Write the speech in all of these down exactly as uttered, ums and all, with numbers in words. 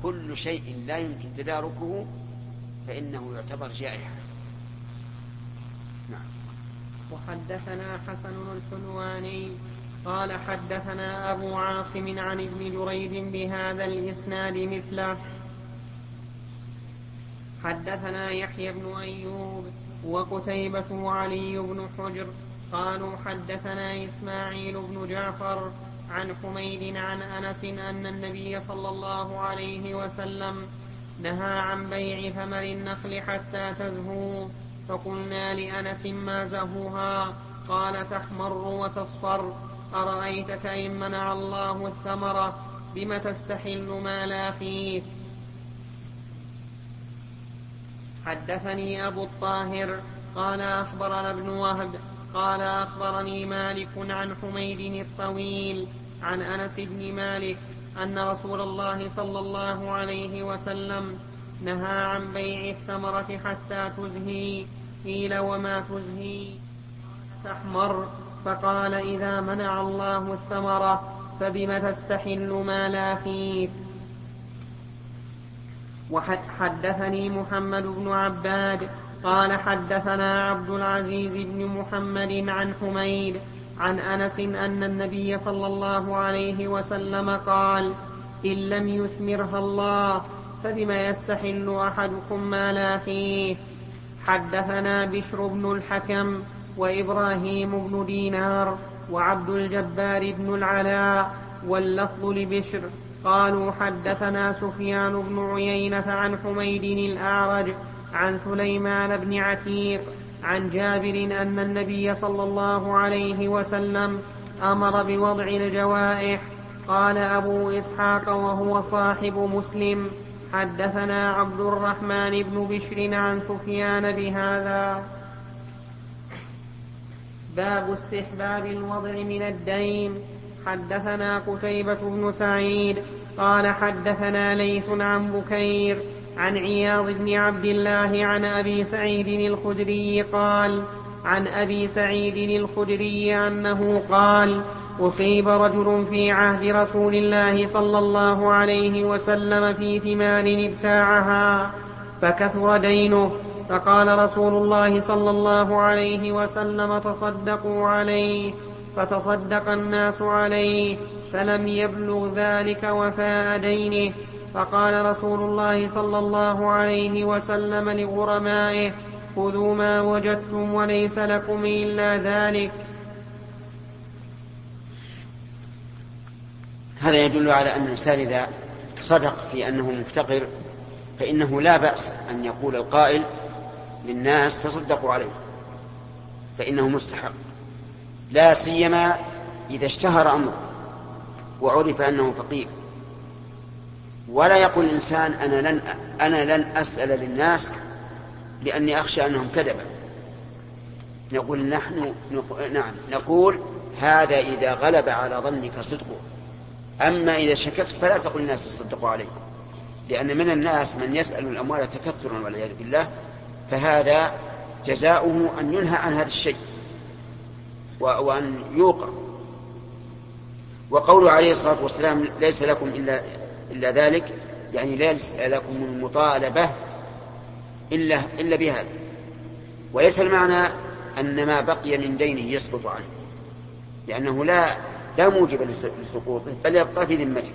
كل شيء لا يمكن تداركه فإنه يعتبر جائحة. نعم. وحدثنا حسن الحلواني قال حدثنا أبو عاصم عن ابن جريج بهذا الإسناد مثله. حدثنا يحيى بن أيوب وقتيبة وعلي بن حجر قالوا حدثنا إسماعيل بن جعفر عن حميد عن أنس أن النبي صلى الله عليه وسلم نهى عن بيع ثمر النخل حتى تزهو، فقلنا لأنس ما زهوها؟ قال تحمر وتصفر. أرأيتك إن منع الله الثمرة بم تستحل مال أخيك؟ حدثني أبو الطاهر قال أخبرنا ابن وهب قال أخبرني مالك عن حميد الطويل عن أنس بن مالك أن رسول الله صلى الله عليه وسلم نهى عن بيع الثمرة حتى تزهي. قيل وما تزهي؟ تحمر. فقال إذا منع الله الثمرة فبم تستحل مال أخيك؟ وحدثني محمد بن عباد قال حدثنا عبد العزيز بن محمد عن حميد عن أنس أن النبي صلى الله عليه وسلم قال إن لم يثمرها الله فبم يستحل أحدكم مال أخيه. حدثنا بشر بن الحكم وإبراهيم بن دينار وعبد الجبار بن العلاء واللفظ لبشر قالوا حدثنا سفيان بن عيينة عن حميد الأعرج عن سليمان بن عتيق عن جابر أن النبي صلى الله عليه وسلم أمر بوضع الجوائح. قال أبو إسحاق وهو صاحب مسلم حدثنا عبد الرحمن بن بشر عن سفيان بهذا. باب استحباب الوضع من الدين. حدثنا قتيبة بن سعيد قال حدثنا ليث عن بكير عن عياض بن عبد الله عن أبي سعيد الخدري قال عن أبي سعيد الخدري أنه قال أصيب رجل في عهد رسول الله صلى الله عليه وسلم في ثمار ابتاعها فكثر دينه، فقال رسول الله صلى الله عليه وسلم تصدقوا عليه، فتصدق الناس عليه فلم يبلغ ذلك وفاء دينه. فقال رسول الله صلى الله عليه وسلم لغرمائه خذوا ما وجدتم وليس لكم إلا ذلك. هذا يدل على أن الإنسان إذا صدق في أنه مفتقر فإنه لا بأس أن يقول القائل للناس تصدقوا عليه، فإنه مستحق، لا سيما إذا اشتهر أمره وعرف أنه فقير. ولا يقول الإنسان أنا لن, أنا لن أسأل للناس لأني أخشى أنهم كذبا. نقول نحن نعم نقول هذا إذا غلب على ظنك صدقه، أما إذا شككت فلا تقول الناس تصدقوا عليه، لأن من الناس من يسأل الأموال تكثرا والعياذ بالله، فهذا جزاؤه أن ينهى عن هذا الشيء وأن يوقع. وقوله عليه الصلاة والسلام ليس لكم إلا, إلا ذلك، يعني ليس لكم المطالبة إلا, إلا بهذا، وليس المعنى أن ما بقي من دينه يسقط عنه، لأنه لا, لا موجب لسقوطه بل يبقى في ذمته.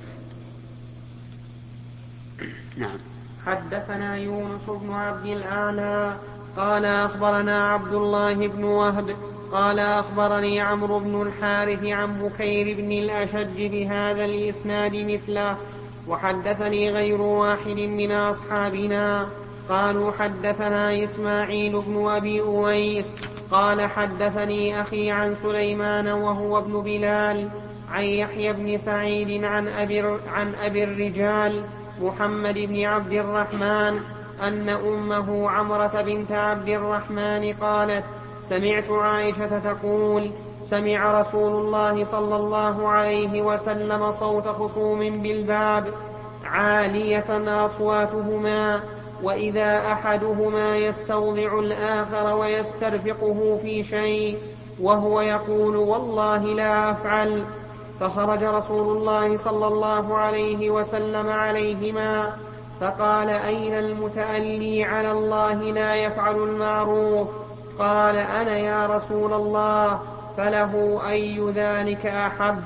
نعم. حدثنا يونس بن عبد الأعلى قال أخبرنا عبد الله بن وهب قال أخبرني عمرو بن الحارث عن بكير بن الأشج بهذا الإسناد مثله. وحدثني غير واحد من أصحابنا قالوا حدثنا إسماعيل بن أبي أويس قال حدثني أخي عن سليمان وهو ابن بلال عن يحيى بن سعيد عن أبي, عن أبي الرجال محمد بن عبد الرحمن أن أمه عمرة بنت عبد الرحمن قالت سمعت عائشة تقول سمع رسول الله صلى الله عليه وسلم صوت خصوم بالباب عالية أصواتهما، وإذا أحدهما يستوضع الآخر ويسترفقه في شيء وهو يقول والله لا أفعل، فخرج رسول الله صلى الله عليه وسلم عليهما فقال: أين المتألي على الله لا يفعل المعروف؟ قال: أنا يا رسول الله. فله أي ذلك أحب؟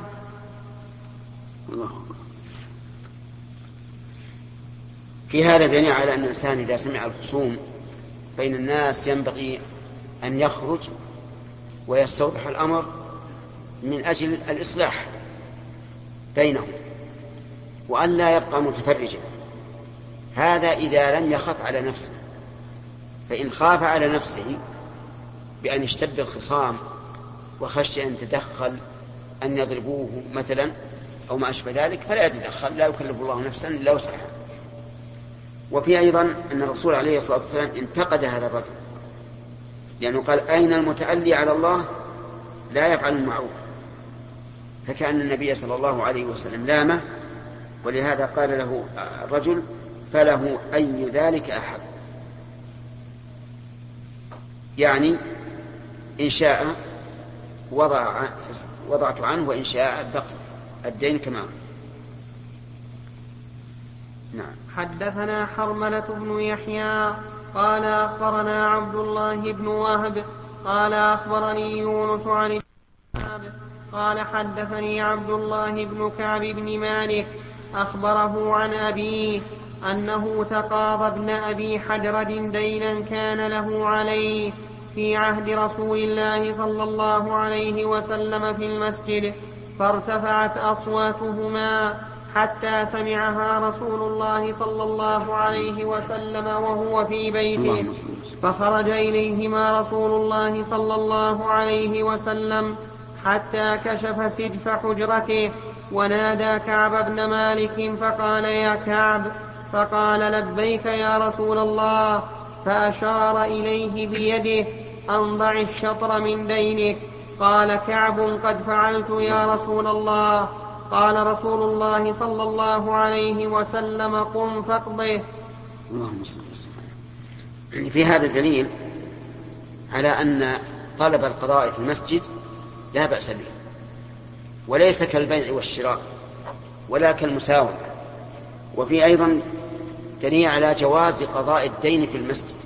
في هذا دليل على أن الإنسان إذا سمع الخصوم بين الناس ينبغي أن يخرج ويستوضح الأمر من أجل الإصلاح بينهم، وأن لا يبقى متفرجا. هذا إذا لم يخف على نفسه، فإن خاف على نفسه بأن يشتد الخصام وخشي أن تدخل أن يضربوه مثلا أو ما أشبه ذلك فلا يتدخل، لا يكلف الله نفسا إلا وسعها. وفي أيضا أن الرسول عليه الصلاة والسلام انتقد هذا الرجل لأنه قال: أين المتألي على الله لا يفعل المعروف؟ فكأن النبي صلى الله عليه وسلم لامه، ولهذا قال له الرجل: فله أي ذلك أحب؟ يعني إن شاء وضع وضعت عنه، وإن شاء بقي الدين كما. نعم. حدثنا حرملة بن يحيى قال أخبرنا عبد الله بن وهب قال أخبرني يونس عن ابن قال حدثني عبد الله بن كعب بن مالك أخبره عن أبيه أنه تقاضى ابن أبي حدرد دينا كان له عليه في عهد رسول الله صلى الله عليه وسلم في المسجد، فارتفعت أصواتهما حتى سمعها رسول الله صلى الله عليه وسلم وهو في بيته، فخرج إليهما رسول الله صلى الله عليه وسلم حتى كشف سجف حجرته ونادى كعب بن مالك فقال: يا كعب. فقال: لبيك يا رسول الله. فأشار إليه بيده أن ضع الشطر من دينك. قال كعب: قد فعلت يا رسول الله. قال رسول الله صلى الله عليه وسلم: قم فاقضه. اللهم صل وسلم. في هذا دليل على أن طلب القضاء في المسجد لا بأس به، وليس كالبيع والشراء ولا كالمساومة. وفي أيضا دليل على جواز قضاء الدين في المسجد.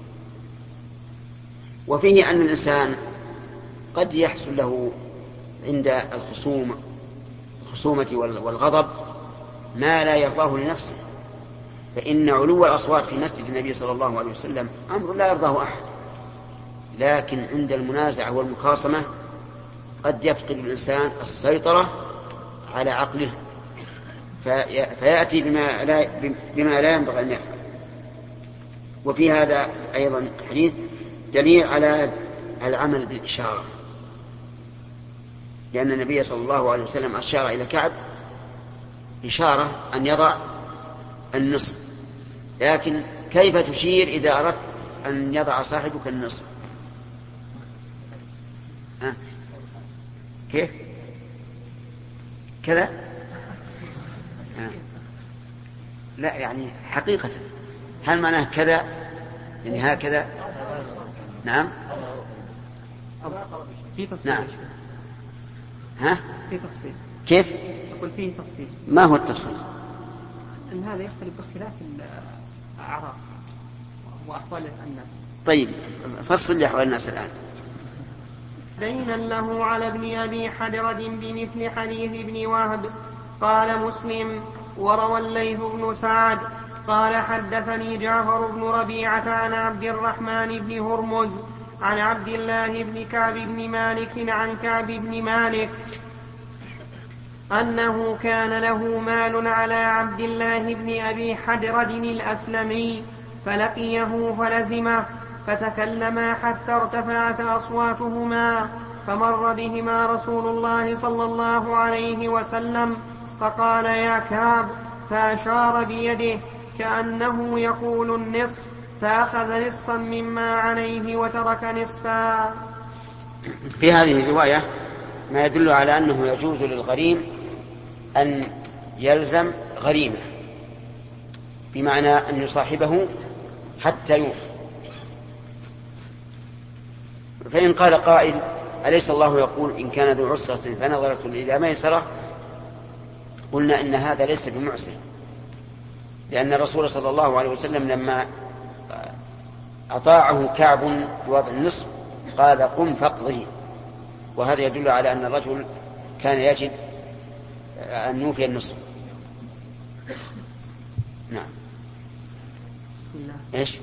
وفيه أن الإنسان قد يحصل له عند الخصوم الخصومة والغضب ما لا يرضاه لنفسه، فإن علو الأصوات في مسجد النبي صلى الله عليه وسلم أمر لا يرضاه أحد، لكن عند المنازعة والمخاصمة قد يفقد الإنسان السيطرة على عقله فيأتي بما لا, بما لا ينبغي أن يفعل. وفي هذا أيضا حديث دليل على العمل بالإشارة، لأن النبي صلى الله عليه وسلم أشار إلى كعب إشارة أن يضع النصف، لكن كيف تشير إذا أردت أن يضع صاحبك النصف؟ ها؟ كيف؟ كذا؟ ها. لا يعني حقيقة هل معناه كذا يعني هكذا؟ نعم في تفصيل. نعم. ها؟ في تفصيل. كيف؟ أقول فيه تفصيل. ما هو التفصيل؟ أن هذا يختلف باختلاف الأعراف وأحوال الناس. طيب فصل لي أحوال الناس الآن. دينا له على ابن أبي حدرد بمثل حديث ابن وهب. قال مسلم: وروى الليث بن سعد قال حدثني جعفر بن ربيعة عن عبد الرحمن بن هرمز عن عبد الله بن كعب بن مالك عن كعب بن مالك أنه كان له مال على عبد الله بن أبي حدرد الأسلمي، فلقيه فلزمه، فتكلما حتى ارتفعت أصواتهما، فمر بهما رسول الله صلى الله عليه وسلم فقال: يا كعب، فأشار بيده كأنه يقول النصف، فأخذ نصفا مما عليه وترك نصفا. في هذه الرواية ما يدل على أنه يجوز للغريم أن يلزم غريمه، بمعنى أن يصاحبه حتى يوفي. فإن قال قائل: أليس الله يقول إن كان ذو عسرة فنظرة إلى ميسرة قلنا إن هذا ليس بمعسر، لأن الرسول صلى الله عليه وسلم لما أطاعه كعب بوضع النصف قال قم فاقضه، وهذا يدل على أن الرجل كان يجب أن يوفي النصف. نعم. إيش؟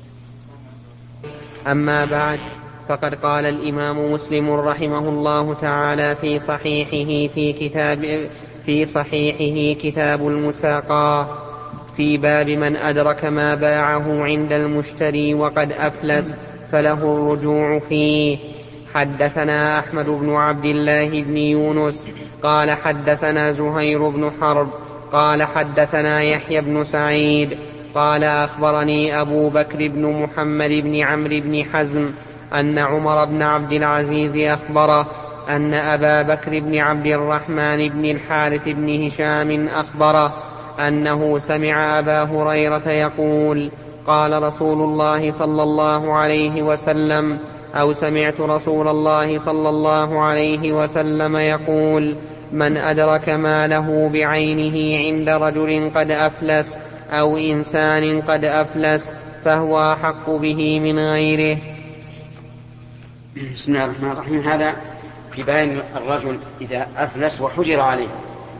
أما بعد، فقد قال الإمام مسلم رحمه الله تعالى في صحيحه في كتاب في صحيحه كتاب المساقاة في باب من أدرك ما باعه عند المشتري وقد أفلس فله الرجوع فيه. حدثنا أحمد بن عبد الله بن يونس قال حدثنا زهير بن حرب قال حدثنا يحيى بن سعيد قال أخبرني أبو بكر بن محمد بن عمرو بن حزم أن عمر بن عبد العزيز أخبره أن أبا بكر بن عبد الرحمن بن الحارث بن هشام أخبره أنه سمع أبا هريرة يقول قال رسول الله صلى الله عليه وسلم أو سمعت رسول الله صلى الله عليه وسلم يقول من أدرك ماله بعينه عند رجل قد أفلس أو إنسان قد أفلس فهو أحق به من غيره. بسم الله الرحمن الرحيم. هذا في بيان الرجل إذا أفلس وحجر عليه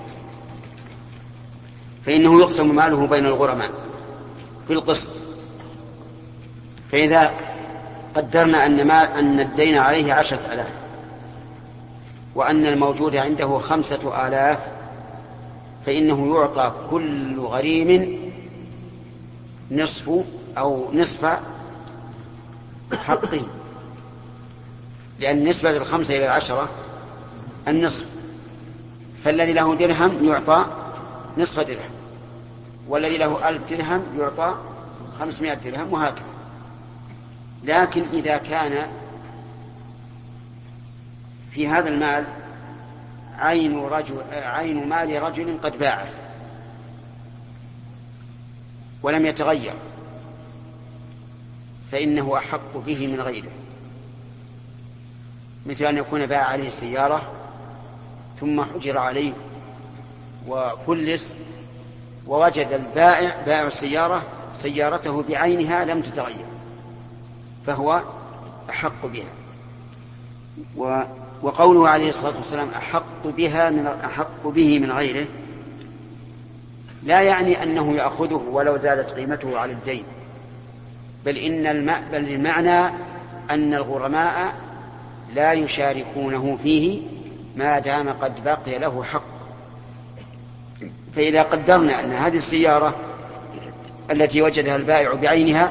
فإنه يقسم ماله بين الغرماء بالقسط. فإذا قدرنا أن, ما أن الدين عليه عشرة آلاف وأن الموجود عنده خمسة آلاف فإنه يعطى كل غريم نصف أو نصف حقه، لأن نسبة الخمسة إلى العشرة النصف، فالذي له درهم يعطى نصف درهم، والذي له ألف درهم يعطى خمسمائة درهم، وهكذا. لكن إذا كان في هذا المال عين, رجل عين مال رجل قد باعه ولم يتغير فإنه أحق به من غيره، مثل أن يكون باع عليه السيارة ثم حجر عليه وفلس ووجد البائع بائع السيارة سيارته بعينها لم تتغير فهو أحق بها. وقوله عليه الصلاة والسلام أحق بها من أحق به من غيره لا يعني أنه يأخذه ولو زادت قيمته على الدين، بل إن الم... بل المعنى أن الغرماء لا يشاركونه فيه ما دام قد بقي له حق. فإذا قدرنا أن هذه السيارة التي وجدها البائع بعينها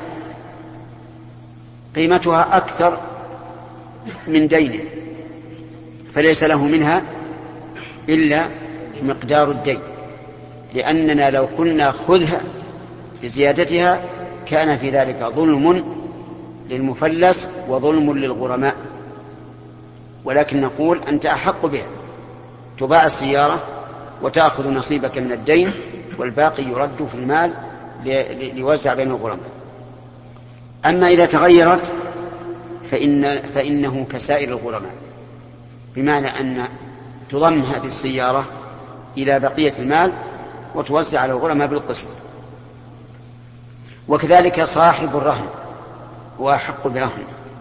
قيمتها أكثر من دينه فليس له منها إلا مقدار الدين، لأننا لو كنا خذها بزيادتها كان في ذلك ظلم للمفلس وظلم للغرماء. ولكن نقول أنت أحق بها، تباع السيارة وتأخذ نصيبك من الدين والباقي يرد في المال ليوزع بين الغرماء. أما إذا تغيرت فإن فإنه كسائر الغرماء، بمعنى أن تضم هذه السيارة إلى بقية المال وتوزع على الغرماء بالقسط. وكذلك صاحب الرهن هو أحق برهن،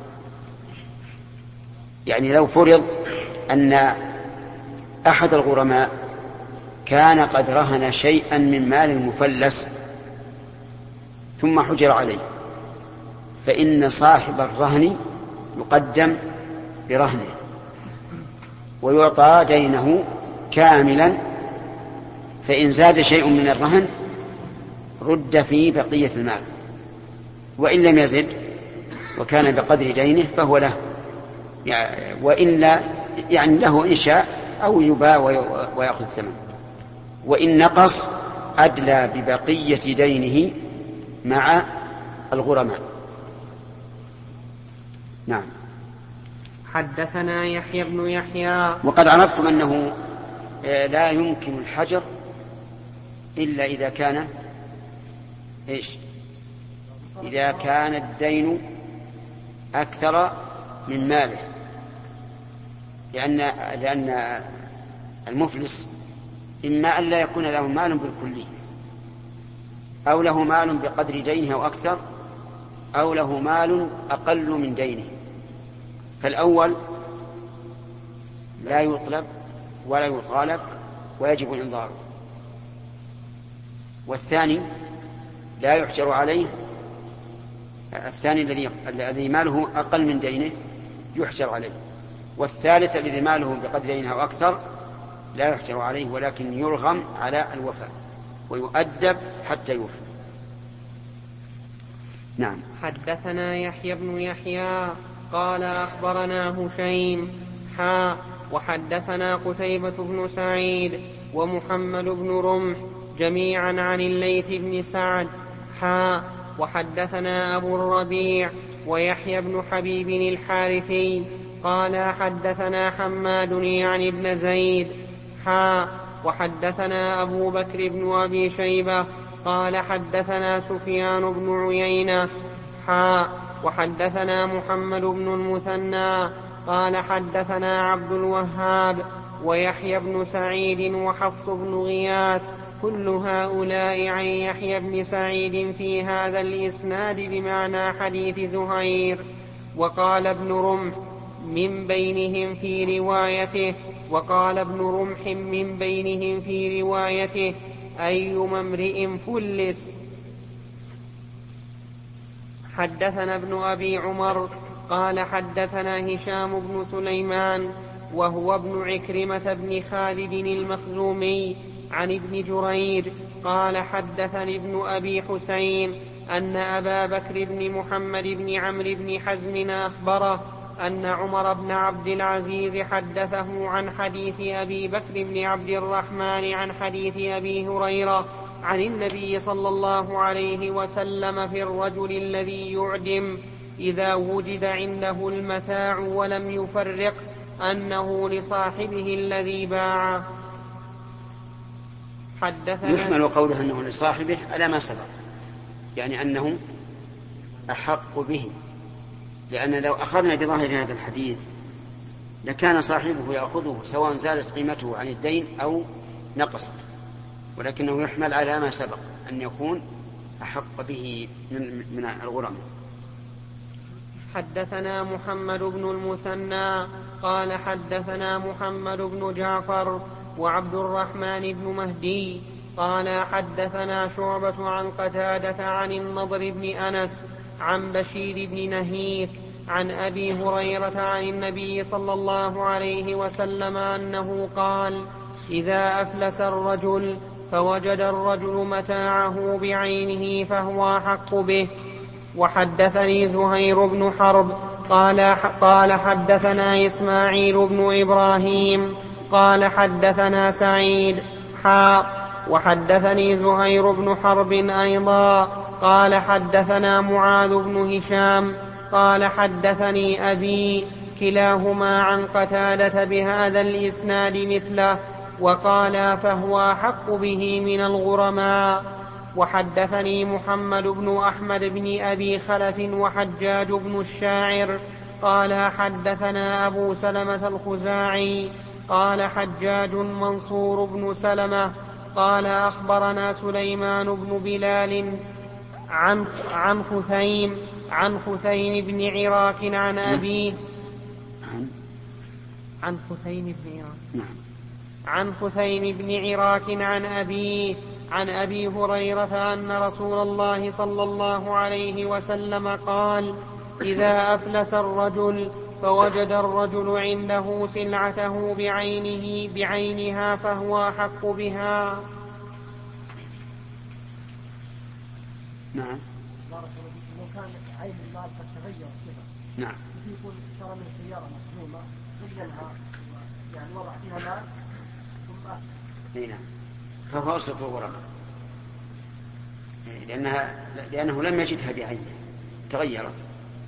يعني لو فرض أن أحد الغرماء كان قد رهن شيئا من مال المفلس ثم حجر عليه فإن صاحب الرهن يقدم برهنه ويعطى دينه كاملا، فإن زاد شيء من الرهن رد في بقية المال، وإن لم يزد وكان بقدر دينه فهو له، وإلا يعني له إن شاء أو يباع ويأخذ ثمن، وإن نقص أدلى ببقية دينه مع الغرماء. نعم. حدثنا يحيى بن يحيى. وقد عرفتم أنه لا يمكن الحجر إلا إذا كان إيش؟ إذا كان الدين أكثر من ماله، لأن لأن المفلس إما أن لا يكون له مال بالكلية، أو له مال بقدر دينه أو أكثر، أو له مال أقل من دينه. فالأول لا يطلب ولا يطالب ويجب إنظاره، والثاني لا يحجر عليه، الثاني الذي الذي ماله أقل من دينه يحجر عليه، والثالث الذي ماله بقدر دينه أو أكثر لا يحجر عليه ولكن يرغم على الوفاء ويؤدب حتى يوفي. نعم. حدثنا يحيى بن يحيى قال أخبرنا هشيم حا وحدثنا قتيبة بن سعيد ومحمد بن رمح جميعا عن الليث بن سعد حا وحدثنا أبو الربيع ويحيى بن حبيب الحارثي قال حدثنا حماد يعني ابن زيد حا وحدثنا أبو بكر بن أبي شيبة قال حدثنا سفيان بن عيينة حا وحدثنا محمد بن المثنى قال حدثنا عبد الوهاب ويحيى بن سعيد وحفص بن غياث كل هؤلاء عن يحيى بن سعيد في هذا الإسناد بمعنى حديث زهير. وقال ابن رمح من بينهم في روايته وقال ابن رمح من بينهم في روايته أيما امرئ فلس. حدثنا ابن أبي عمر قال حدثنا هشام بن سليمان وهو ابن عكرمة بن خالد المخزومي عن ابن جريج قال حدثني ابن أبي حسين أن أبا بكر بن محمد بن عمرو بن حزم أخبره أن عمر بن عبد العزيز حدثه عن حديث أبي بكر بن عبد الرحمن عن حديث أبي هريرة عن النبي صلى الله عليه وسلم في الرجل الذي يعدم إذا وجد عنده المتاع ولم يفرق أنه لصاحبه الذي باع. حدثنا يحمل قوله أنه لصاحبه على ما سبق، يعني أنه أحق به، لأن لو أخذنا بظاهر هذا الحديث لكان صاحبه يأخذه سواء زادت قيمته عن الدين أو نقصت، ولكنه يحمل على ما سبق أن يكون أحق به من الغرم. حدثنا محمد بن المثنى قال حدثنا محمد بن جعفر وعبد الرحمن بن مهدي قال حدثنا شعبة عن قتادة عن النضر بن أنس عن بشير بن نهيك عن أبي هريرة عن النبي صلى الله عليه وسلم أنه قال إذا أفلس الرجل فوجد الرجل متاعه بعينه فهو أحق به. وحدثني زهير بن حرب قال, قال حدثنا إسماعيل بن إبراهيم قال حدثنا سعيد حا وحدثني زهير بن حرب أيضا قال حدثنا معاذ بن هشام قال حدثني أبي كلاهما عن قتادة بهذا الإسناد مثله وقال فهو أحق به من الغرماء. وحدثني محمد بن أحمد بن أبي خلف وحجاج بن الشاعر قال حدثنا أبو سلمة الخزاعي قال حجاج منصور بن سلمة قال أخبرنا سليمان بن بلال عن عن خثيم عن خثيم بن عراك عن أبيه عن خثيم بن عراك عن خثيم بن عراك عن أبيه عن أبي هريرة أن رسول الله صلى الله عليه وسلم قال إذا أفلس الرجل فوجد الرجل عنده سلعته بعينه بعينها فهو أحق بها. نعم. لو كان عين المال قد تغير الصفة. نعم. يقول شرى من سيارة مسلومة زينها يعني وضع فيها مال ثم أثنى. نعم. فهو أصل الغرماء لأنها لأنه لم يجدها بعينه تغيرت.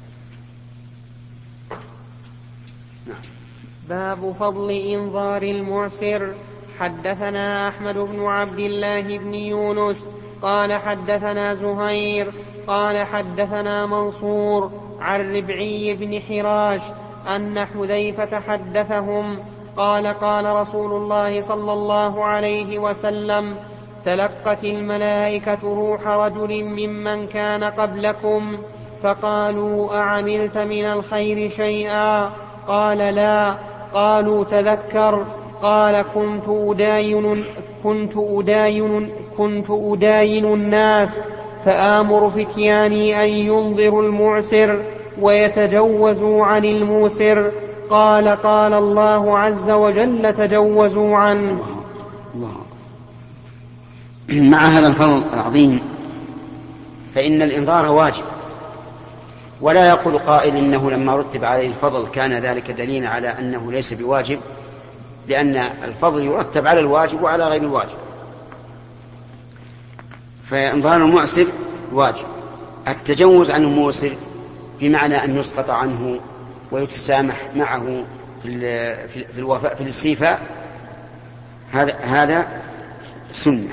نعم. باب فضل إنظار المعسر. حدثنا أحمد بن عبد الله بن يونس قال حدثنا زهير قال حدثنا منصور عن ربعي بن حراش أن حذيفة حدثهم قال قال رسول الله صلى الله عليه وسلم تلقت الملائكة روح رجل ممن كان قبلكم فقالوا أعملت من الخير شيئا؟ قال لا. قالوا تذكر. قال كنت أداين, كنت أداين, كنت أداين الناس فآمر فتياني أن ينظروا المعسر ويتجوزوا عن الموسر. قال قال الله عز وجل تجوزوا عنه. الله. مع هذا الفضل العظيم فإن الإنذار واجب، ولا يقول قائل إنه لما رتب عليه الفضل كان ذلك دليلا على أنه ليس بواجب، لأن الفضل يرتب على الواجب وعلى غير الواجب. فإنذار المعسر واجب. التجوز عن الموسر بمعنى أن يسقط عنه ويتسامح معه في في الوفاء في الاستيفاء، هذا هذا سنة.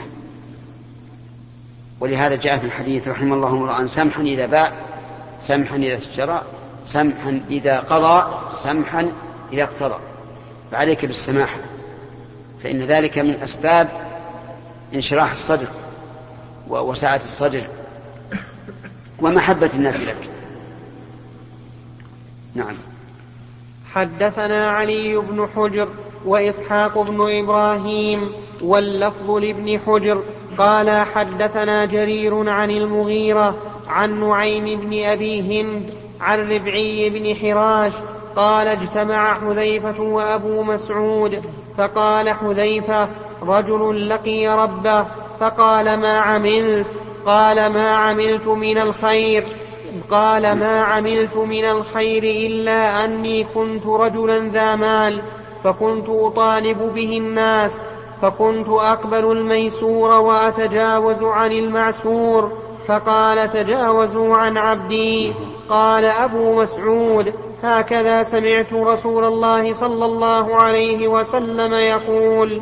ولهذا جاء في الحديث رحمه الله امرأ سمحا إذا باع، سمحا إذا اشترى، سمحا إذا قضى، سمحا إذا اقتضى. فعليك بالسماحة، فإن ذلك من أسباب انشراح الصدر ووسعة الصدر ومحبة الناس لك. نعم. حدثنا علي بن حجر وإسحاق بن إبراهيم واللفظ لابن حجر قال حدثنا جرير عن المغيرة عن نعيم بن أبي هند عن ربعي بن حراش قال اجتمع حذيفة وأبو مسعود فقال حذيفة رجل لقي ربه فقال ما عملت؟ قال ما عملت من الخير قال ما عملت من الخير إلا أني كنت رجلا ذا مال فكنت أطالب به الناس فكنت أقبل الميسور وأتجاوز عن المعسور فقال تجاوزوا عن عبدي. قال أبو مسعود هكذا سمعت رسول الله صلى الله عليه وسلم يقول.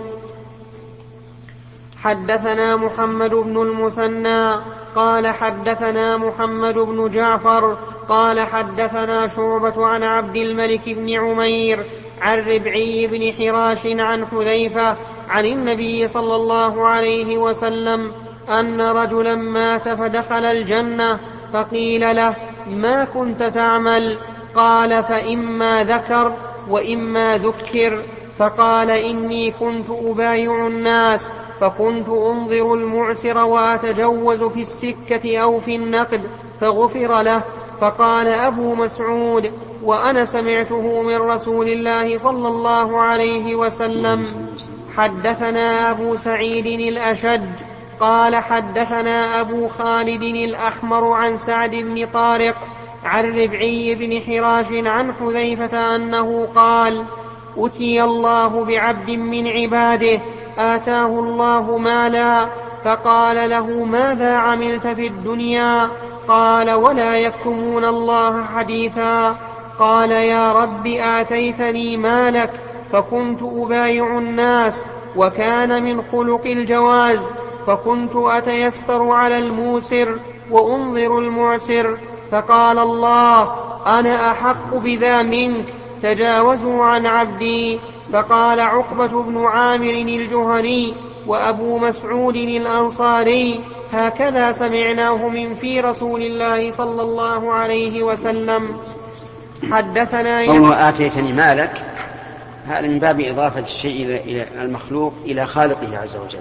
حدثنا محمد بن المثنى قال حدثنا محمد بن جعفر قال حدثنا شعبة عن عبد الملك بن عمير عن ربعي بن حراش عن حذيفة عن النبي صلى الله عليه وسلم أن رجلا مات فدخل الجنة فقيل له ما كنت تعمل؟ قال فإما ذكر وإما ذكر. فقال إني كنت أبايع الناس فكنت أنظر المعسر وأتجوز في السكة أو في النقد فغفر له. فقال أبو مسعود وأنا سمعته من رسول الله صلى الله عليه وسلم. حدثنا أبو سعيد الأشج قال حدثنا أبو خالد الأحمر عن سعد بن طارق عن ربعي بن حراش عن حذيفة أنه قال أتي الله بعبد من عباده آتاه الله مالا فقال له ماذا عملت في الدنيا؟ قال ولا يكتمون الله حديثا. قال يا رب آتيتني مالك فكنت أبايع الناس وكان من خلق الجواز فكنت أتيسر على الموسر وأنظر المعسر فقال الله أنا أحق بذا منك تجاوزوا عن عبدي. فقال عقبة بن عامر الجهني وأبو مسعود الأنصاري هكذا سمعناه من في رسول الله صلى الله عليه وسلم. حدثنا قوله آتيتني مالك هذا من باب إضافة الشيء إلى المخلوق إلى خالقه عز وجل،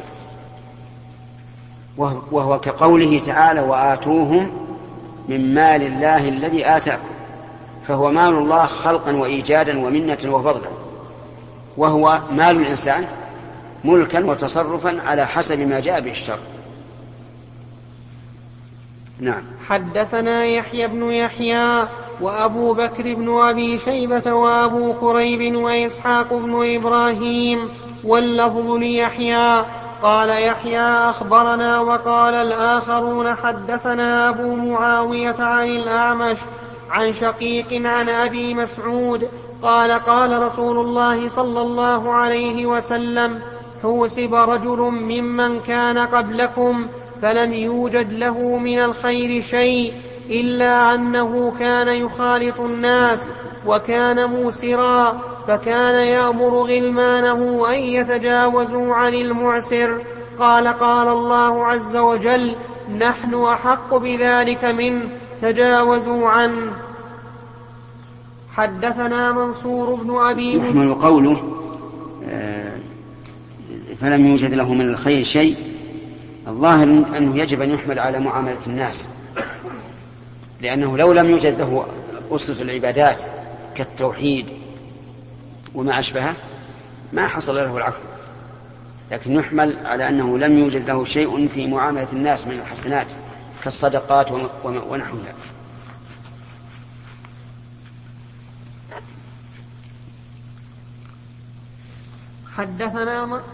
وهو كقوله تعالى وآتوهم من مال الله الذي آتاكم، فهو مال الله خلقا وإيجادا ومنة وفضلا، وهو مال الإنسان ملكا وتصرفا على حسب ما جاء به الشرع. نعم. حدثنا يحيى بن يحيى وأبو بكر بن أبي شيبة وأبو كريب وإسحاق بن إبراهيم واللفظ ليحيى قال يحيى أخبرنا وقال الآخرون حدثنا أبو معاوية عن الأعمش عن شقيق عن أبي مسعود قال قال رسول الله صلى الله عليه وسلم حوسب رجل ممن كان قبلكم فلم يوجد له من الخير شيء إلا أنه كان يخالط الناس وكان موسرا، فكان يأمر غلمانه أن يتجاوزوا عن المعسر. قال قال الله عز وجل: نحن أحق بذلك منه، تجاوزوا عنه. حدثنا منصور بن أبي يحمل قوله آه فلم يوجد له من الخير شيء، الظاهر أنه يجب أن يحمل على معاملة الناس، لأنه لو لم يوجد له أسس العبادات كالتوحيد وما أشبهه ما حصل له العفو، لكن يحمل على أنه لم يوجد له شيء في معاملة الناس من الحسنات كالصدقات ونحوها. حدثنا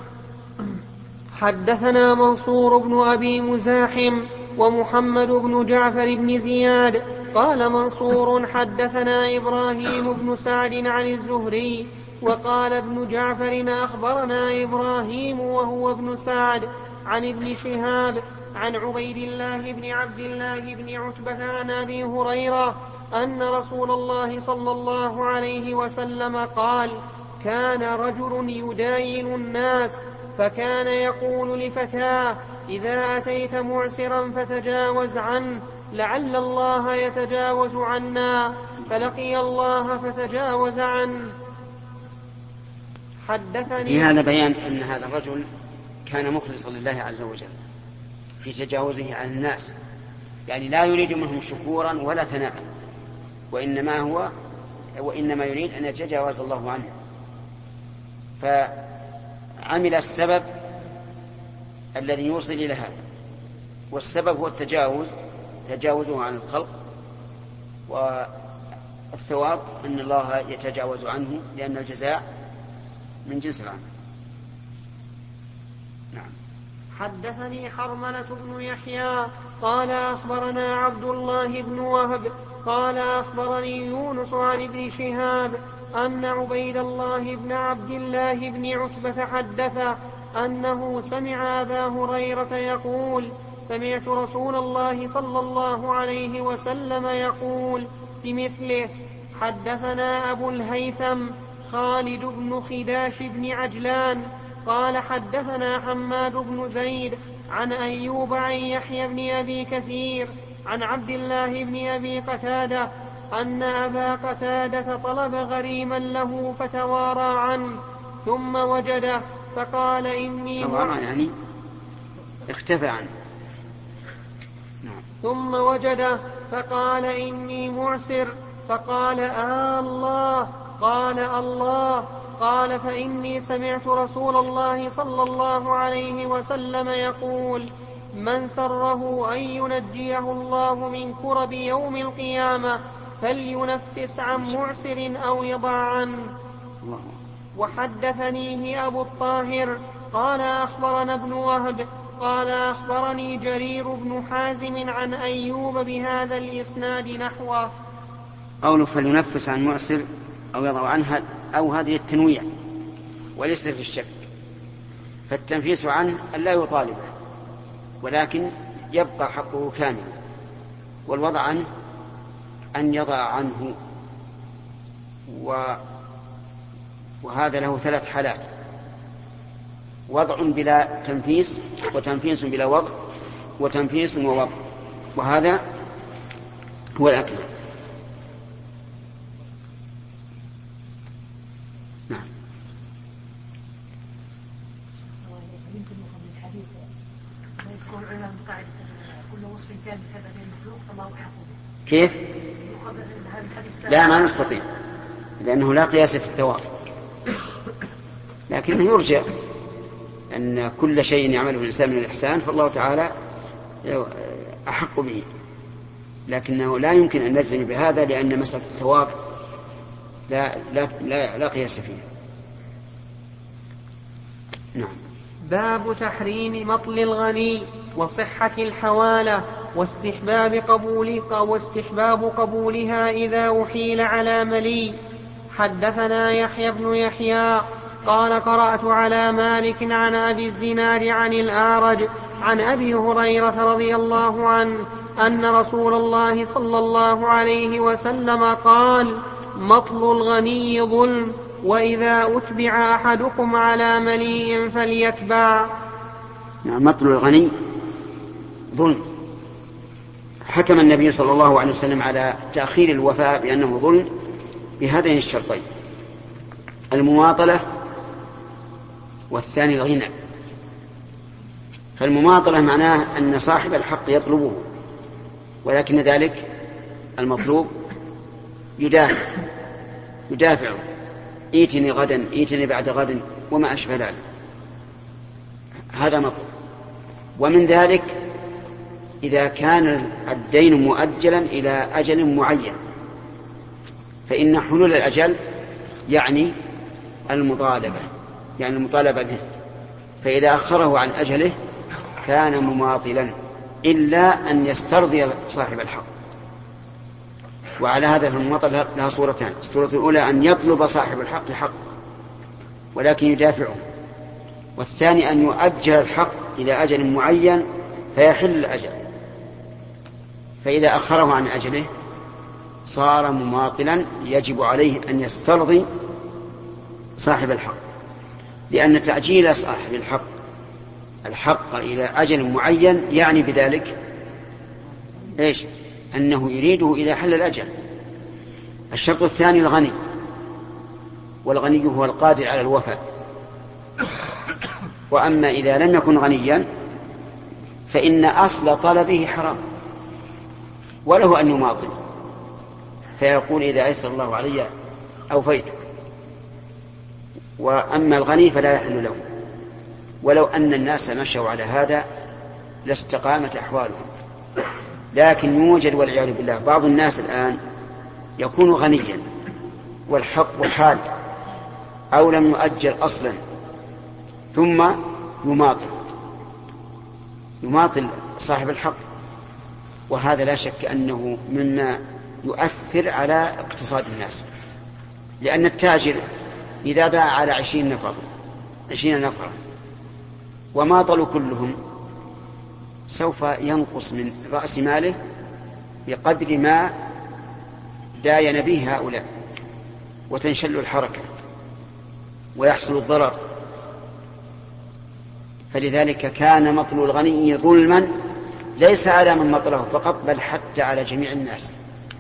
حدثنا منصور بن أبي مزاحم ومحمد بن جعفر بن زياد قال منصور: حدثنا إبراهيم بن سعد عن الزهري، وقال ابن جعفر: أخبرنا إبراهيم وهو ابن سعد عن ابن شهاب عن عبيد الله بن عبد الله بن عتبة عن أبي هريرة أن رسول الله صلى الله عليه وسلم قال: كان رجل يداين الناس فكان يقول لفتاه: إذا أتيت معسرا فتجاوز عنه لعل الله يتجاوز عنا، فلقي الله فتجاوز عنه. حدثني في هذا بيان أن هذا الرجل كان مخلصا لله عز وجل في تجاوزه عن الناس، يعني لا يريد منهم شكورا ولا ثناء، وإنما هو وإنما يريد أن يتجاوز الله عنه، فعمل السبب الذي يوصل إلى هذا، والسبب هو التجاوز، تجاوزه عن الخلق، والثواب أن الله يتجاوز عنه لأن الجزاء من جنس العمل. نعم. حدثني حرملة بن يحيى قال أخبرنا عبد الله بن وهب قال أخبرني يونس عن ابن شهاب أن عبيد الله بن عبد الله بن عتبة حدث أنه سمع أبا هريرة يقول: سمعت رسول الله صلى الله عليه وسلم يقول بمثله. حدثنا أبو الهيثم خالد بن خداش بن عجلان قال حدثنا حماد بن زيد عن أيوب عن يحيى بن أبي كثير عن عبد الله بن أبي قتادة أن أبا قتادة طلب غريما له فتوارى عنه ثم وجده فقال: إني توارى يعني اختفى عنه. نعم. ثم وجده فقال: إني معسر. فقال: آه الله. قال: الله. قال: فإني سمعت رسول الله صلى الله عليه وسلم يقول: من سره أن ينجيه الله من كرب يوم القيامة فلينفس عن معسر أو يضع عنه. وحدثنيه أبو الطاهر قال أخبرنا ابن وهب قال أخبرني جرير بن حازم عن أيوب بهذا الإسناد نحوه. قوله فلينفس عن معسر أو يضع عنها أو هذه التنويع وليس في الشك، فالتنفيس عنه أن لا يطالبه ولكن يبقى حقه كاملا، والوضع عنه أن يضع عنه، و... وهذا له ثلاث حالات: وضع بلا تنفيس، وتنفيس بلا وضع، وتنفيس ووضع، وهذا هو الأكل. نعم. كيف؟ لا، ما نستطيع، لأنه لا قياس في الثواب، لكنه يرجع أن كل شيء يعمله الإنسان من الإحسان فالله تعالى أحق به، لكنه لا يمكن أن نجزم بهذا لأن مسألة الثواب لا, لا, لا, لا قياس فيه. نعم. باب تحريم مطل الغني وصحة الحوالة واستحباب قبولها واستحباب قبولها إذا أحيل على ملي. حدثنا يحيى بن يحيى قال قرأت على مالك عن أبي الزناد عن الأعرج عن أبي هريرة رضي الله عنه أن رسول الله صلى الله عليه وسلم قال: مطل الغني ظلم، وإذا أتبع أحدكم على مليء فليتبع. مطل الغني ظلم. حكم النبي صلى الله عليه وسلم على تأخير الوفاء بأنه ظلم بهذين الشرطين: المماطلة والثاني الغنى. فالمماطلة معناه أن صاحب الحق يطلبه، ولكن ذلك المطلوب يدافع يدافع ايتني غدا، ايتني بعد غد، وما أشبه ذلك، هذا مطلوب. ومن ذلك إذا كان الدين مؤجلا إلى أجل معين، فإن حلول الأجل يعني المطالبة يعني المطالبة به، فإذا أخره عن أجله كان مماطلا، إلا أن يسترضي صاحب الحق. وعلى هذا المماطلة لها صورتان: الصورة الأولى أن يطلب صاحب الحق حق ولكن يدافعه، والثاني أن يؤجل الحق إلى أجل معين فيحل الأجل، فإذا أخره عن أجله صار مماطلا، يجب عليه أن يسترضي صاحب الحق، لأن تأجيل صاحب الحق الحق إلى أجل معين يعني بذلك إيش؟ أنه يريده إذا حل الأجل. الشرط الثاني الغني، والغني هو القادر على الوفاء. وأما إذا لم يكن غنيا فإن أصل طلبه حرام، وله أن يماطل فيقول: إذا أيسر الله علي أوفيتك. وأما الغني فلا يحل له، ولو أن الناس مشوا على هذا لاستقامت أحوالهم. لكن يوجد والعياذ بالله بعض الناس الآن يكون غنيا والحق حال أو لم يؤجل أصلا، ثم يماطل يماطل صاحب الحق، وهذا لا شك أنه مما يؤثر على اقتصاد الناس. لأن التاجر إذا باع على عشرين نفر عشرين نفرا وماطلوا كلهم سوف ينقص من رأس ماله بقدر ما داين به هؤلاء، وتنشل الحركة ويحصل الضرر. فلذلك كان مطل الغني ظلما، ليس على من مطله فقط بل حتى على جميع الناس.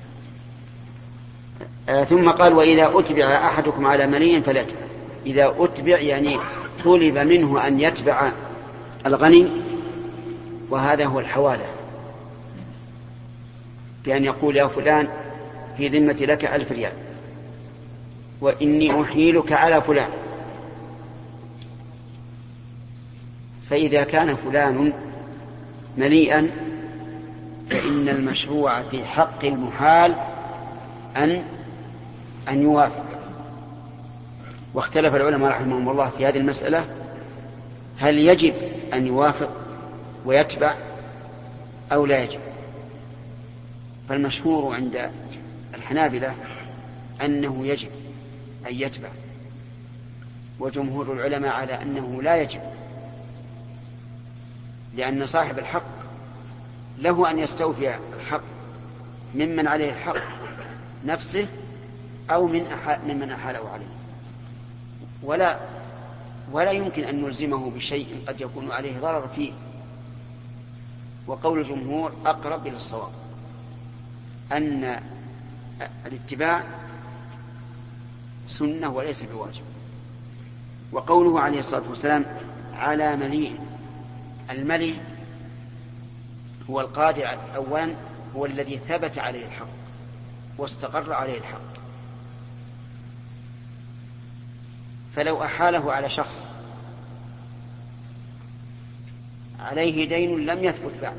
آه ثم قال: وإذا أتبع أحدكم على مليء فليتبع. إذا أتبع يعني طلب منه أن يتبع الغني، وهذا هو الحوالة، بأن يقول: يا فلان في ذمتي لك ألف ريال وإني أحيلك على فلان. فإذا كان فلان مليئا فإن المشروع في حق المحال أن أن يوافق. واختلف العلماء رحمهم الله في هذه المسألة: هل يجب أن يوافق ويتبع أو لا يجب؟ فالمشهور عند الحنابلة أنه يجب أن يتبع، وجمهور العلماء على أنه لا يجب، لأن صاحب الحق له أن يستوفي الحق ممن عليه الحق نفسه أو من ممن أحاله عليه، ولا ولا يمكن أن نلزمه بشيء قد يكون عليه ضرر فيه. وقول الجمهور أقرب إلى الصواب، أن الاتباع سنة وليس بواجب. وقوله عليه الصلاة والسلام على مليء، الملي هو القادر أولا، هو الذي ثبت عليه الحق واستقر عليه الحق. فلو أحاله على شخص عليه دين لم يثبت بعد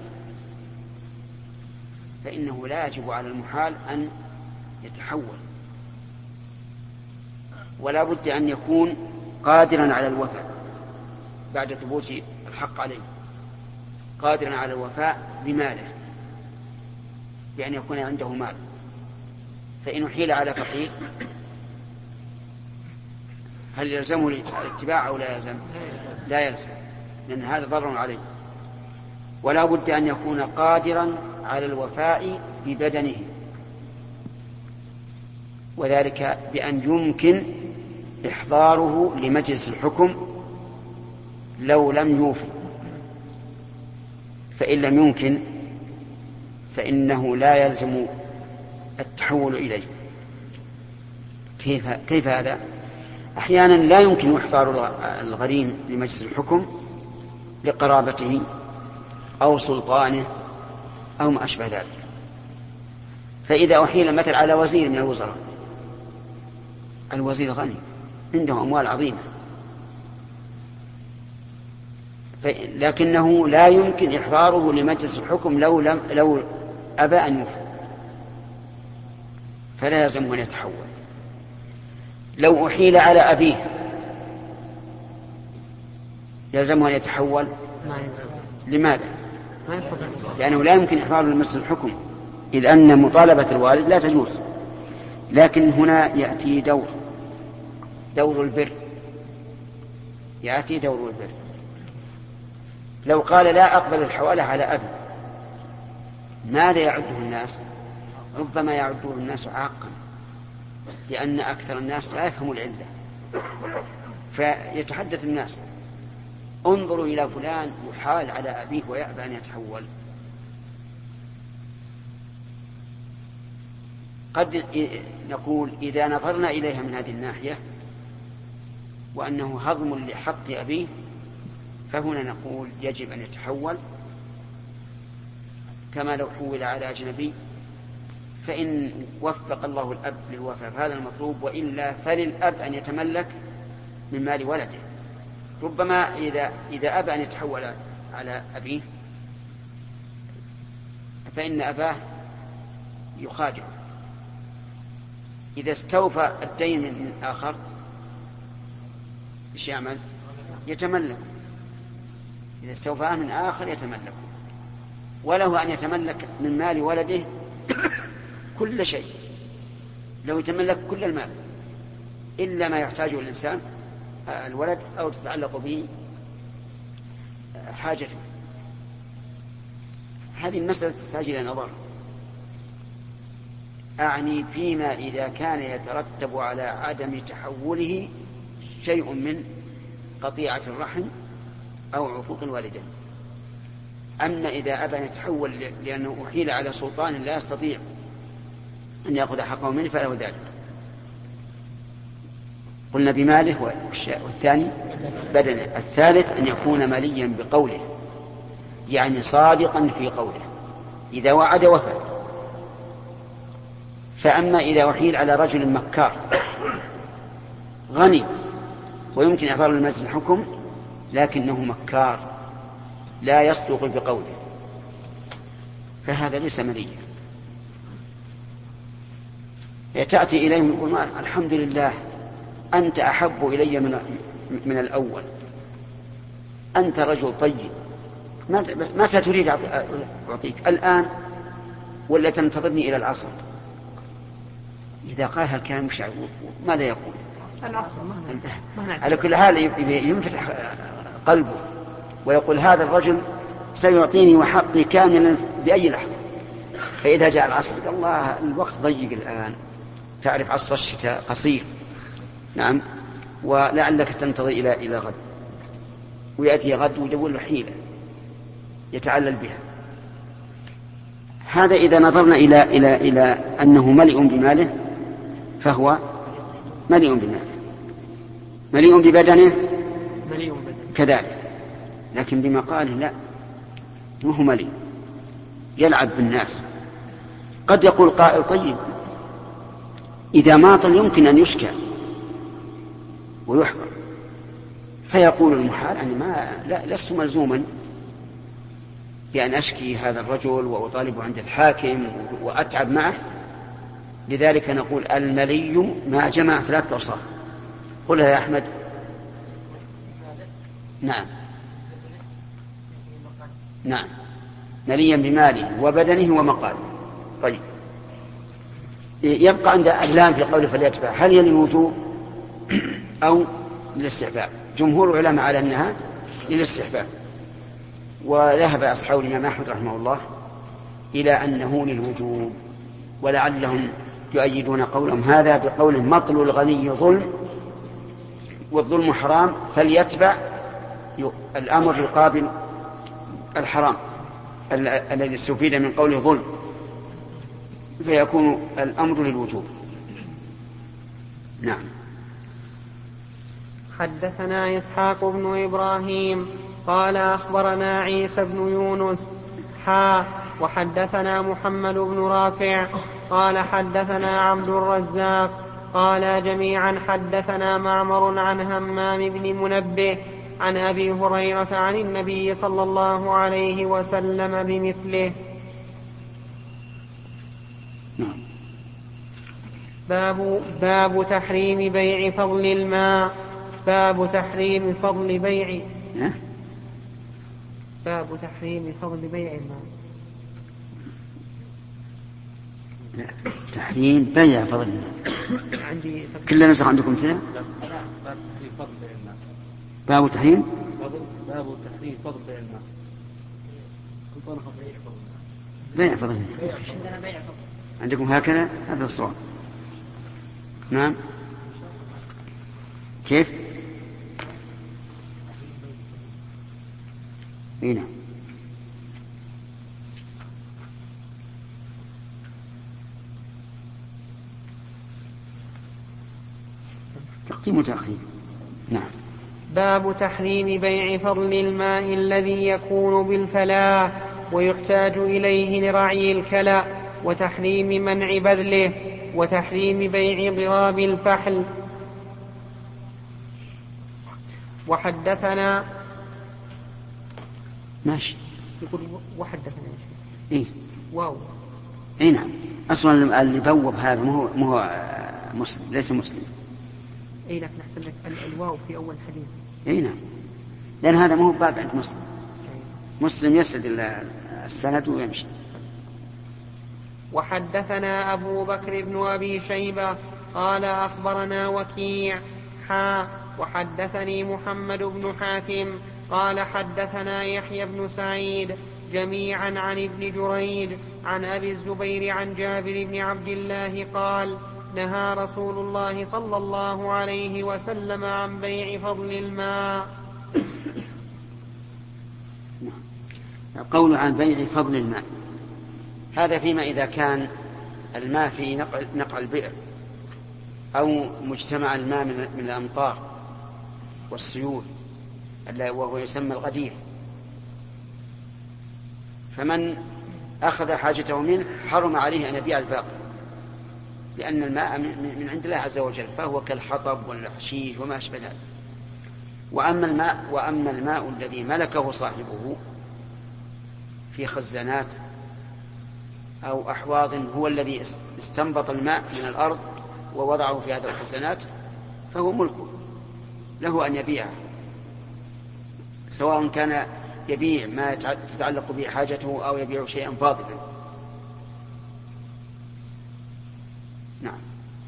فإنه لا يجب على المحال أن يتحول، ولا بد أن يكون قادرا على الوفاء بعد ثبوت الحق عليه، قادرا على الوفاء بماله، بأن يكون عنده مال. فإن أحيل على فقير هل يلزمه الاتباع أو لا يلزم؟ لا يلزم، لأن هذا ضرر عليه. ولا بد أن يكون قادرا على الوفاء ببدنه، وذلك بأن يمكن إحضاره لمجلس الحكم لو لم يوفي، فإن لم يمكن فإنه لا يلزم التحول إليه. كيف, كيف هذا؟ أحيانا لا يمكن إحضار الغريم لمجلس الحكم لقرابته أو سلطانه أو ما أشبه ذلك، فإذا أحيل مثل على وزير من الوزراء، الوزير غني عنده أموال عظيمة، لكنه لا يمكن إحضاره لمجلس الحكم لو, لم لو أبى أن يوفي، فلا يلزم أن يتحول. لو أحيل على أبيه يلزمه أن يتحول. لماذا؟ لأنه لا يمكن إحضاره لمجلس الحكم، إذ أن مطالبة الوالد لا تجوز. لكن هنا يأتي دور دور البر يأتي دور البر. لو قال لا أقبل الحوالة على أبي، ماذا يعده الناس؟ ربما يعده الناس عاقا، لأن أكثر الناس لا يفهموا العلة، فيتحدث الناس انظروا إلى فلان يحال على أبيه ويأبى أن يتحول. قد نقول إذا نظرنا إليها من هذه الناحية وأنه هضم لحق أبيه، فهنا نقول يجب أن يتحول كما لو حول على أجنبي، فإن وفق الله الأب للوفاء فهذا المطلوب، وإلا فللأب أن يتملك من مال ولده. ربما إذا, إذا أبى أن يتحول على أبيه فإن أباه يخادعه، إذا استوفى الدين من آخر إيش يعمل؟ يتملك. إذا استوفاه من آخر يتملك، وله أن يتملك من مال ولده كل شيء، لو يتملك كل المال إلا ما يحتاجه الإنسان الولد أو تتعلق به حاجته. هذه المسألة تحتاج إلى نظر، أعني فيما إذا كان يترتب على عدم تحوله شيء من قطيعة الرحم أو عقوق الوالدين. أما إذا أبى أن يتحول لأنه أحيل على سلطان لا يستطيع أن يأخذ حقه منه فله ذلك. قلنا بماله، والثاني بدنه. الثالث أن يكون مليا بقوله، يعني صادقا في قوله، إذا وعد وفى. فأما إذا أحيل على رجل مكار غني ويمكن إحضار لمجلس الحكم لكنه مكار لا يصدق بقوله، فهذا ليس مليا. تأتي إليه ويقول الحمد لله أنت أحب إلي من, من الأول، أنت رجل طيب، متى تريد أعطيك؟ الآن ولا تنتظرني إلى العصر؟ إذا قال هالكلام مش ماذا يقول؟ على كل حال ينفتح قلبه ويقول هذا الرجل سيعطيني وحقي كاملا بأي لحظة. فإذا جاء العصر قال الله الوقت ضيق الآن، تعرف عصر الشتاء قصير، نعم، ولعلك تنتظر إلى إلى غد، ويأتي غد ويدور له حيلة يتعلل بها. هذا إذا نظرنا إلى إلى إلى أنه مليء بماله فهو مليء بماله، مليء ببدنه كذلك، لكن بمقاله لا، ما هو مليء، يلعب بالناس. قد يقول قائل طيب إذا ماطل يمكن أن يشكى ويحضر، فيقول المحال أني ما لا لست ملزوما بأن أشكي هذا الرجل وأطالبه عند الحاكم وأتعب معه. لذلك نقول الملي ما جمع ثلاثة أوصاف. قلها يا أحمد. نعم نعم مليا بماله وبدنه ومقاله. طيب يبقى عند اللام في قوله فليتبع، هل هي للوجوب أو للاستحباب؟ جمهور العلماء على أنها للاستحباب، وذهب أصحاب الإمام أحمد رحمه الله إلى أنه للوجوب، ولعلهم يؤيدون قولهم هذا بقول مطل الغني ظلم والظلم حرام فليتبع الأمر يقابل الحرام الذي استفيد من قوله ظلم، فيكون الأمر للوجوب. نعم. حدثنا إسحاق بن إبراهيم قال أخبرنا عيسى بن يونس حا وحدثنا محمد بن رافع قال حدثنا عبد الرزاق قال جميعا حدثنا معمر عن همام بن منبه عن أبي هريرة عن النبي صلى الله عليه وسلم بمثله. باب, باب تحريم بيع فضل الماء. باب تحريم فضل بيع باب تحريم فضل بيع الماء. تحريم بيع فضل الماء. عندي كل نسخ عندكم كذا؟ باب تحريم باب تحريم فضل بيع الماء. بيع فضل الماء عندنا بيع فضل. عندكم هكذا؟ هذا الصواب. نعم. كيف؟ اي نعم. تقديم وتأخير. نعم. باب تحريم بيع فضل الماء الذي يكون بالفلاة ويحتاج إليه لرعي الكلى، وتحريم منع بذله، وتحريم بيع ضراب الفحل. وحدثنا ماشي. يقول وحدثنا إيه؟ واو. إيه نعم. أصلا اللي بوب هذا مو مو مسلم، ليس مسلم. إيه لكن أحسن لك الواو في أول حديث. إيه نعم. لأن هذا مو باب عند مسلم. مسلم يسرد السند ويمشي. وحدثنا أبو بكر بن أبي شيبة قال أخبرنا وكيع حا وحدثني محمد بن حاتم قال حدثنا يحيى بن سعيد جميعا عن ابن جريج عن أبي الزبير عن جابر بن عبد الله قال نهى رسول الله صلى الله عليه وسلم عن بيع فضل الماء. قول عن بيع فضل الماء هذا فيما إذا كان الماء في نقع, نقع البئر أو مجتمع الماء من الأمطار والسيول وهو يسمى الغدير، فمن أخذ حاجته منه حرم عليه أن يبيع الباقي، لأن الماء من عند الله عز وجل فهو كالحطب والحشيش وما أشبه ذلك. وأما الماء وأما الماء الذي ملكه صاحبه في خزانات أو أحواض هو الذي استنبط الماء من الأرض ووضعه في هذه الخزانات فهو ملكه، له أن يبيعه، سواء كان يبيع ما تتعلق به حاجته أو يبيع شيئا فاضلا. نعم.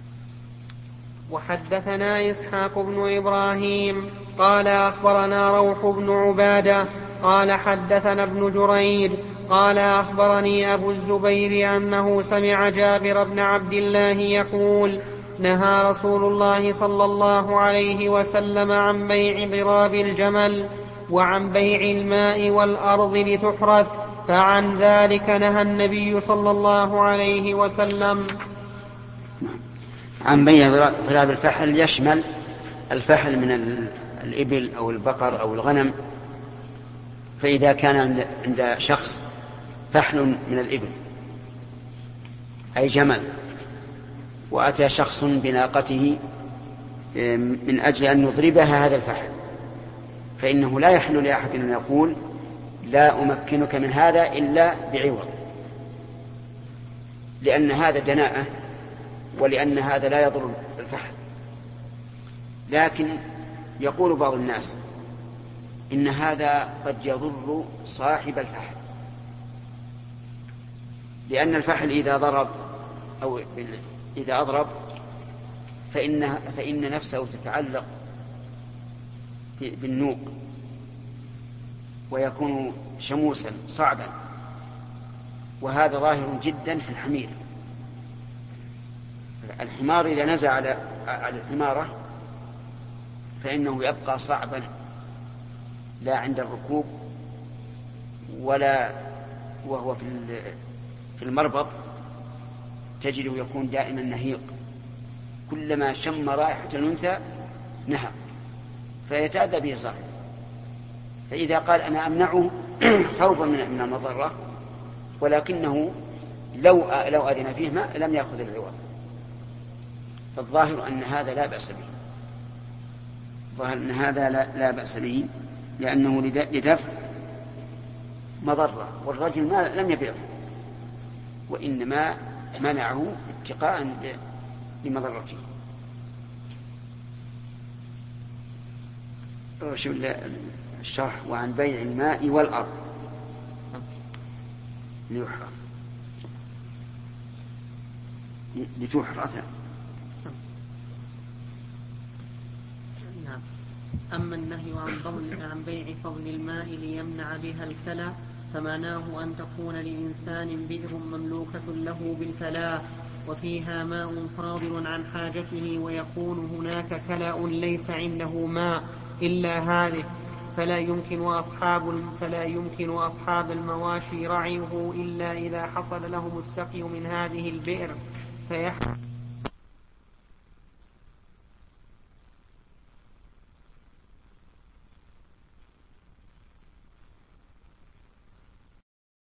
وحدثنا إسحاق بن إبراهيم قال أخبرنا روح بن عبادة قال حدثنا ابن جريج قال أخبرني أبو الزبير أنه سمع جابر بن عبد الله يقول نهى رسول الله صلى الله عليه وسلم عن بيع ضراب الجمل وعن بيع الماء والأرض لتحرث، فعن ذلك نهى النبي صلى الله عليه وسلم. عن بيع ضراب الفحل يشمل الفحل من الإبل أو البقر أو الغنم، فإذا كان عند شخص فحل من الإبل أي جمل وأتى شخص بناقته من أجل أن يضربها هذا الفحل، فإنه لا يحل لأحد أن يقول لا أمكنك من هذا إلا بعوض، لأن هذا دناءة ولأن هذا لا يضر الفحل. لكن يقول بعض الناس إن هذا قد يضر صاحب الفحل، لأن الفحل إذا ضرب أو إذا أضرب فإن, فإن نفسه تتعلق بالنوق ويكون شموسا صعبا، وهذا ظاهر جدا في الحمير. الحمار إذا نزل على على الحمارة فإنه يبقى صعبا لا عند الركوب ولا وهو في المربط، تجده يكون دائما نهيق، كلما شم رائحة الأنثى نهق فيتأذى به صاحبه. فإذا قال أنا أمنعه خوفا من المضرة، ولكنه لو لو أذن فيه ما لم يأخذ العوض، فالظاهر أن هذا لا بأس به، الظاهر أن هذا لا, لا بأس به لأنه لدفع مضرة، والرجل ما لم يبيعه وإنما منعه اتقاء لمضرته. شوف الشرح: وعن بيع الماء والأرض ليحرث لتحرث. نعم. أما النهي عن فضل عن بيع فضل الماء ليمنع بها الكلى فمعناه أن تكون لإنسان بئر مملوكة له بالفلاة وفيها ماء فاضل عن حاجته، ويكون هناك كلأ ليس عنده ماء إلا هذه، فلا يمكن أصحاب فلا يمكن أصحاب المواشي رعيه إلا إذا حصل لهم السقي من هذه البئر فيحرم